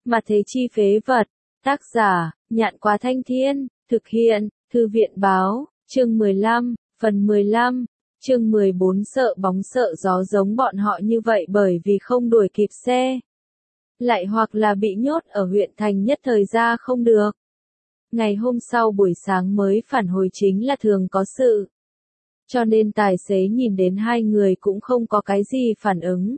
Mà thế chi phế vật. Tác giả, Nhạn Quá Thanh Thiên, thực hiện, Thư viện báo, chương 15, phần 15, chương 14 sợ bóng sợ gió giống bọn họ như vậy bởi vì không đuổi kịp xe. Lại hoặc là bị nhốt ở huyện thành nhất thời ra không được. Ngày hôm sau buổi sáng mới phản hồi chính là thường có sự. Cho nên tài xế nhìn đến hai người cũng không có cái gì phản ứng.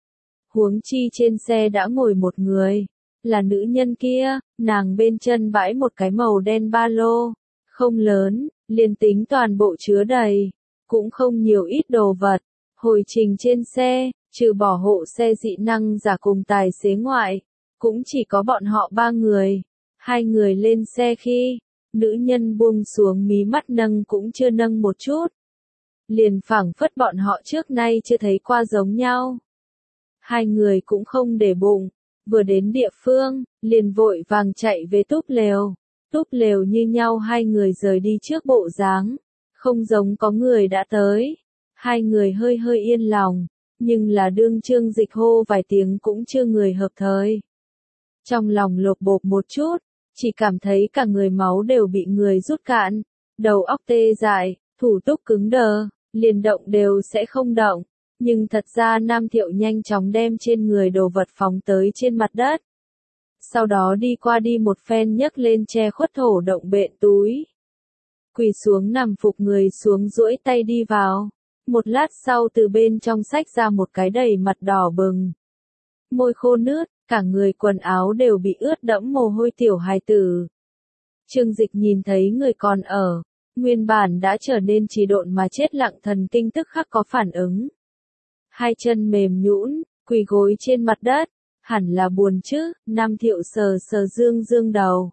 Huống chi trên xe đã ngồi một người. Là nữ nhân kia, nàng bên chân bãi một cái màu đen ba lô. Không lớn, liền tính toàn bộ chứa đầy. Cũng không nhiều ít đồ vật. Hồi trình trên xe, trừ bỏ hộ xe dị năng giả cùng tài xế ngoại. Cũng chỉ có bọn họ ba người. Hai người lên xe khi, nữ nhân buông xuống mí mắt nâng cũng chưa nâng một chút. Liền phảng phất bọn họ trước nay chưa thấy qua giống nhau. Hai người cũng không để bụng. Vừa đến địa phương, liền vội vàng chạy về túp lều. Túp lều như nhau hai người rời đi trước bộ dáng. Không giống có người đã tới. Hai người hơi hơi yên lòng. Nhưng là đương Trương Dịch hô vài tiếng cũng chưa người hợp thời. Trong lòng lột bột một chút. Chỉ cảm thấy cả người máu đều bị người rút cạn. Đầu óc tê dại, thủ túc cứng đờ, liền động đều sẽ không động. Nhưng thật ra Nam Thiệu nhanh chóng đem trên người đồ vật phóng tới trên mặt đất. Sau đó đi qua đi một phen nhấc lên che khuất thổ động bện túi. Quỳ xuống nằm phục người xuống duỗi tay đi vào. Một lát sau từ bên trong xách ra một cái đầy mặt đỏ bừng. Môi khô nướt, cả người quần áo đều bị ướt đẫm mồ hôi tiểu hài tử. Trương Dịch nhìn thấy người còn ở. Nguyên bản đã trở nên trì độn mà chết lặng thần kinh tức khắc có phản ứng. Hai chân mềm nhũn, quỳ gối trên mặt đất, hẳn là buồn chứ, Nam Thiệu sờ sờ dương đầu.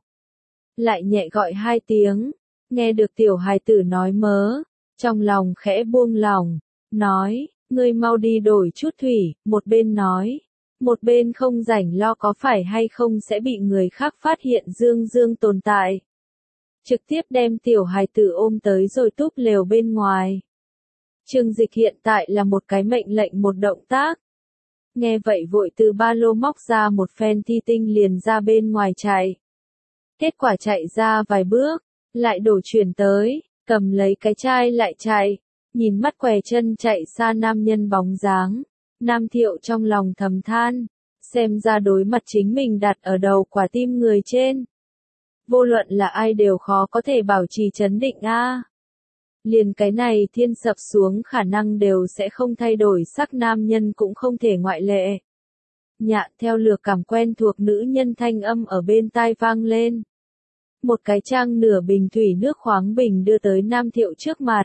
Lại nhẹ gọi hai tiếng, nghe được tiểu hài tử nói mớ, trong lòng khẽ buông lòng, nói, ngươi mau đi đổi chút thủy, một bên nói, một bên không rảnh lo có phải hay không sẽ bị người khác phát hiện dương tồn tại. Trực tiếp đem tiểu hài tử ôm tới rồi túp lều bên ngoài. Trương Dịch hiện tại là một cái mệnh lệnh một động tác. Nghe vậy vội từ ba lô móc ra một phen thi tinh liền ra bên ngoài chạy. Kết quả chạy ra vài bước, lại đổ chuyển tới, cầm lấy cái chai lại chạy, nhìn mắt què chân chạy xa nam nhân bóng dáng. Nam Thiệu trong lòng thầm than, xem ra đối mặt chính mình đặt ở đầu quả tim người trên. Vô luận là ai đều khó có thể bảo trì trấn định a. Liền cái này thiên sập xuống khả năng đều sẽ không thay đổi sắc nam nhân cũng không thể ngoại lệ. Nhạn theo lược cảm quen thuộc nữ nhân thanh âm ở bên tai vang lên. Một cái trang nửa bình thủy nước khoáng bình đưa tới Nam Thiệu trước mặt.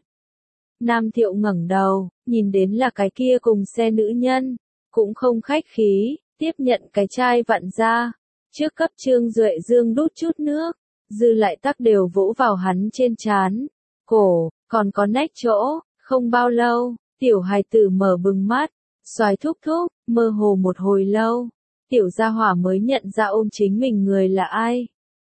Nam Thiệu ngẩng đầu, nhìn đến là cái kia cùng xe nữ nhân, cũng không khách khí, tiếp nhận cái chai vặn ra. Trước cấp Trương Duệ Dương đút chút nước, dư lại tắc đều vỗ vào hắn trên trán, cổ, còn có nách chỗ. Không bao lâu, tiểu hài tử mở bừng mắt, xoài thúc, mơ hồ một hồi lâu, tiểu gia hỏa mới nhận ra ôm chính mình người là ai.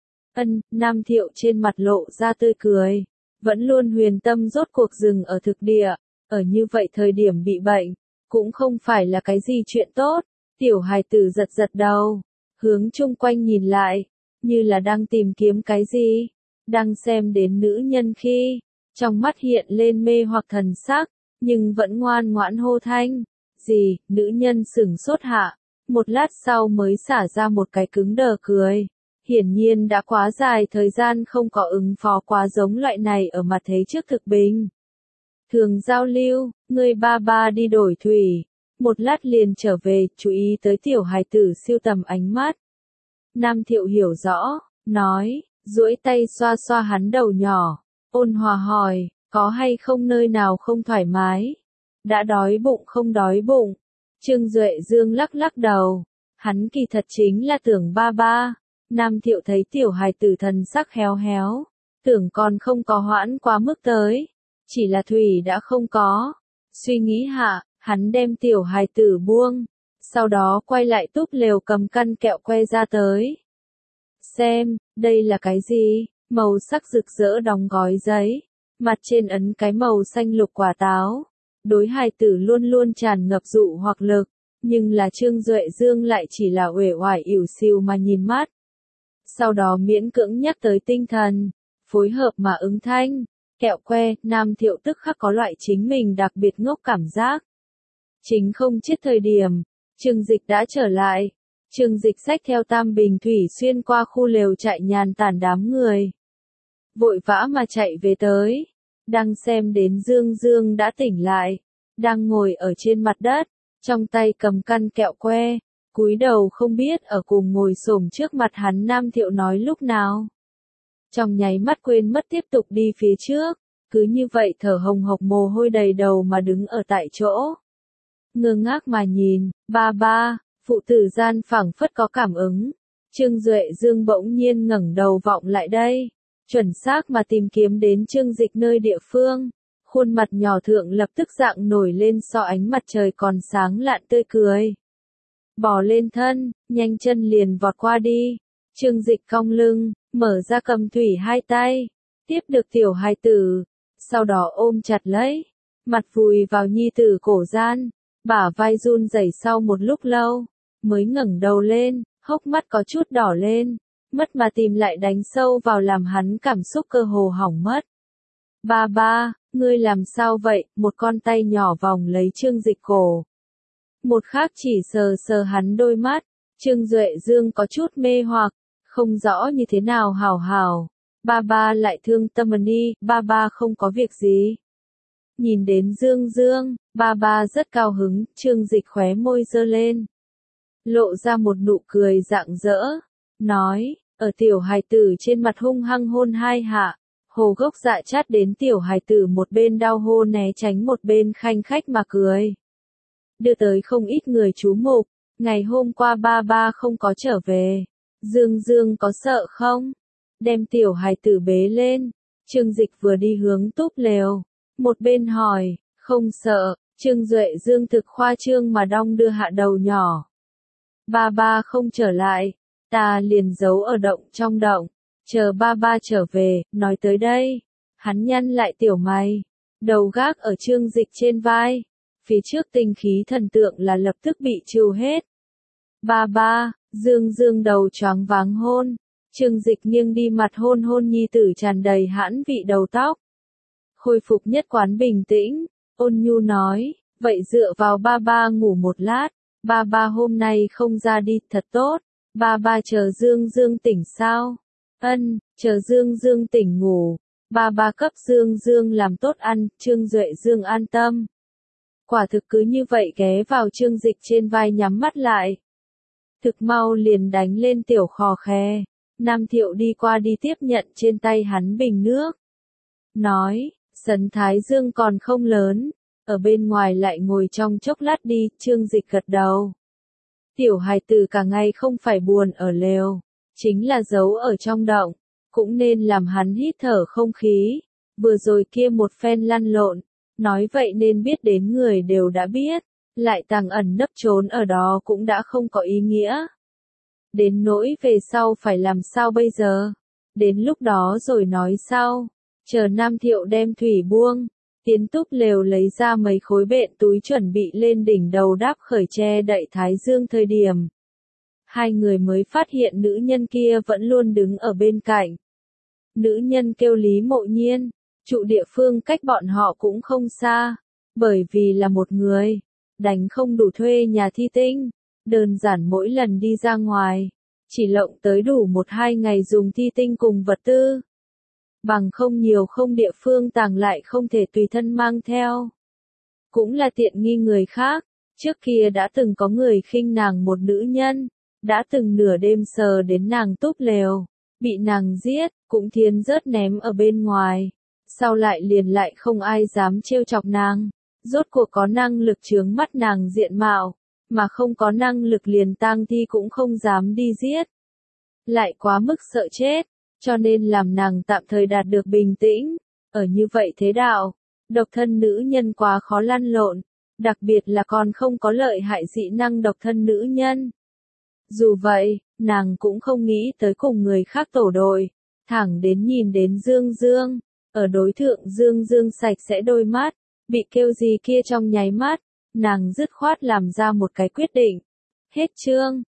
Nam Thiệu trên mặt lộ ra tươi cười, vẫn luôn huyền tâm rốt cuộc dừng ở thực địa, ở như vậy thời điểm bị bệnh, cũng không phải là cái gì chuyện tốt. Tiểu hài tử giật đầu, hướng chung quanh nhìn lại, như là đang tìm kiếm cái gì. Đang xem đến nữ nhân khi, trong mắt hiện lên mê hoặc thần sắc, nhưng vẫn ngoan ngoãn hô thanh. Gì, nữ nhân sửng sốt hạ, một lát sau mới xả ra một cái cứng đờ cười. Hiển nhiên đã quá dài thời gian không có ứng phó quá giống loại này ở mặt thế trước thực bình. Thường giao lưu, người ba đi đổi thủy. Một lát liền trở về, chú ý tới tiểu hài tử siêu tầm ánh mắt. Nam Thiệu hiểu rõ, nói, duỗi tay xoa xoa hắn đầu nhỏ, ôn hòa hỏi, có hay không nơi nào không thoải mái? Đã đói bụng không đói bụng? Trương Duệ Dương lắc đầu, hắn kỳ thật chính là tưởng ba. Nam Thiệu thấy tiểu hài tử thần sắc héo, tưởng còn không có hoãn quá mức tới, chỉ là thủy đã không có. Suy nghĩ hạ, hắn đem tiểu hài tử buông, sau đó quay lại túp lều cầm căn kẹo que ra tới. Xem, đây là cái gì? Màu sắc rực rỡ đóng gói giấy, mặt trên ấn cái màu xanh lục quả táo. Đối hài tử luôn tràn ngập dụ hoặc lực, Nhưng là Trương Duệ Dương lại chỉ là uể oải ỉu xìu mà nhìn mắt. Sau đó miễn cưỡng nhắc tới tinh thần, phối hợp mà ứng thanh, kẹo que, Nam Thiệu tức khắc có loại chính mình đặc biệt ngốc cảm giác. Chính không chết thời điểm, Trương Dịch đã trở lại. Trương Dịch xách theo tam bình thủy xuyên qua khu lều chạy nhàn tản đám người. Vội vã mà chạy về tới. Đang xem đến Dương Dương đã tỉnh lại. Đang ngồi ở trên mặt đất, trong tay cầm căn kẹo que. Cúi đầu không biết ở cùng ngồi xổm trước mặt hắn Nam Thiệu nói lúc nào. Trong nháy mắt quên mất tiếp tục đi phía trước. Cứ như vậy thở hồng hộc mồ hôi đầy đầu mà đứng ở tại chỗ. Ngơ ngác mà nhìn, ba, phụ tử gian phảng phất có cảm ứng. Trương Duệ Dương bỗng nhiên ngẩng đầu vọng lại đây. Chuẩn xác mà tìm kiếm đến Trương Dịch nơi địa phương. Khuôn mặt nhỏ thượng lập tức dạng nổi lên so ánh mặt trời còn sáng lạn tươi cười. Bò lên thân, nhanh chân liền vọt qua đi. Trương Dịch cong lưng, mở ra cầm thủy hai tay. Tiếp được tiểu hài tử. Sau đó ôm chặt lấy. Mặt vùi vào nhi tử cổ gian. Bả vai run rẩy sau một lúc lâu. Mới ngẩng đầu lên, hốc mắt có chút đỏ lên. Mất mà tìm lại đánh sâu vào làm hắn cảm xúc cơ hồ hỏng mất. Ba, ngươi làm sao vậy? Một con tay nhỏ vòng lấy Trương Dịch cổ. Một khác chỉ sờ sờ hắn đôi mắt. Trương Duệ Dương có chút mê hoặc, không rõ như thế nào hảo. Ba lại thương tâm đi, ba không có việc gì. Nhìn đến Dương, ba rất cao hứng, Trương Dịch khóe môi giơ lên. Lộ ra một nụ cười rạng rỡ, nói, ở tiểu hài tử trên mặt hung hăng hôn hai hạ, hồ gốc dạ chát đến tiểu hài tử một bên đau hô né tránh một bên khanh khách mà cười. Đưa tới không ít người chú mục, ngày hôm qua ba không có trở về, Dương có sợ không? Đem tiểu hài tử bế lên, Trương Dịch vừa đi hướng túp lều, một bên hỏi, không sợ, Trương Duệ Dương thực khoa trương mà đong đưa hạ đầu nhỏ. Ba không trở lại, ta liền giấu ở động trong động, chờ ba trở về, nói tới đây. Hắn nhăn lại tiểu mày, đầu gác ở Trương Dịch trên vai, phía trước tinh khí thần tượng là lập tức bị trừ hết. Ba, Dương đầu choáng váng hôn, Trương Dịch nghiêng đi mặt hôn nhi tử tràn đầy hãn vị đầu tóc. Khôi phục nhất quán bình tĩnh, ôn nhu nói, vậy dựa vào ba ngủ một lát, ba hôm nay không ra đi, thật tốt, ba chờ Dương tỉnh sao? Ân, chờ Dương tỉnh ngủ, ba cấp Dương làm tốt ăn, Trương Duệ Dương an tâm. Quả thực cứ như vậy ghé vào Trương Dịch trên vai nhắm mắt lại. Thực mau liền đánh lên tiểu khò khè, Nam Thiệu đi qua đi tiếp nhận trên tay hắn bình nước. Nói, Sấn Thái Dương còn không lớn, ở bên ngoài lại ngồi trong chốc lát đi, Trương Dịch gật đầu. Tiểu hài tử cả ngày không phải buồn ở lều, chính là giấu ở trong động, cũng nên làm hắn hít thở không khí. Vừa rồi kia một phen lăn lộn, nói vậy nên biết đến người đều đã biết, lại tàng ẩn nấp trốn ở đó cũng đã không có ý nghĩa. Đến nỗi về sau phải làm sao bây giờ? Đến lúc đó rồi nói sau. Chờ Nam Thiệu đem thủy buông, tiến túp lều lấy ra mấy khối bện túi chuẩn bị lên đỉnh đầu đáp khởi che đậy thái dương thời điểm. Hai người mới phát hiện nữ nhân kia vẫn luôn đứng ở bên cạnh. Nữ nhân kêu Lý Mộ Nhiên, trụ địa phương cách bọn họ cũng không xa, bởi vì là một người, đánh không đủ thuê nhà thi tinh, đơn giản mỗi lần đi ra ngoài, chỉ lộng tới đủ 1-2 ngày dùng thi tinh cùng vật tư. Bằng không nhiều không địa phương tàng lại không thể tùy thân mang theo. Cũng là tiện nghi người khác, trước kia đã từng có người khinh nàng một nữ nhân, đã từng nửa đêm sờ đến nàng túp lều, bị nàng giết, cũng thiến rớt ném ở bên ngoài. Sau lại liền lại không ai dám trêu chọc nàng, rốt cuộc có năng lực chướng mắt nàng diện mạo, mà không có năng lực liền tang thi cũng không dám đi giết. Lại quá mức sợ chết, cho nên làm nàng tạm thời đạt được bình tĩnh. Ở như vậy thế đạo, độc thân nữ nhân quá khó lăn lộn, đặc biệt là còn không có lợi hại dị năng độc thân nữ nhân. Dù vậy, nàng cũng không nghĩ tới cùng người khác tổ đội, thẳng đến nhìn đến Dương, ở đối thượng Dương sạch sẽ đôi mắt, bị kêu gì kia trong nháy mắt, nàng dứt khoát làm ra một cái quyết định. Hết chương.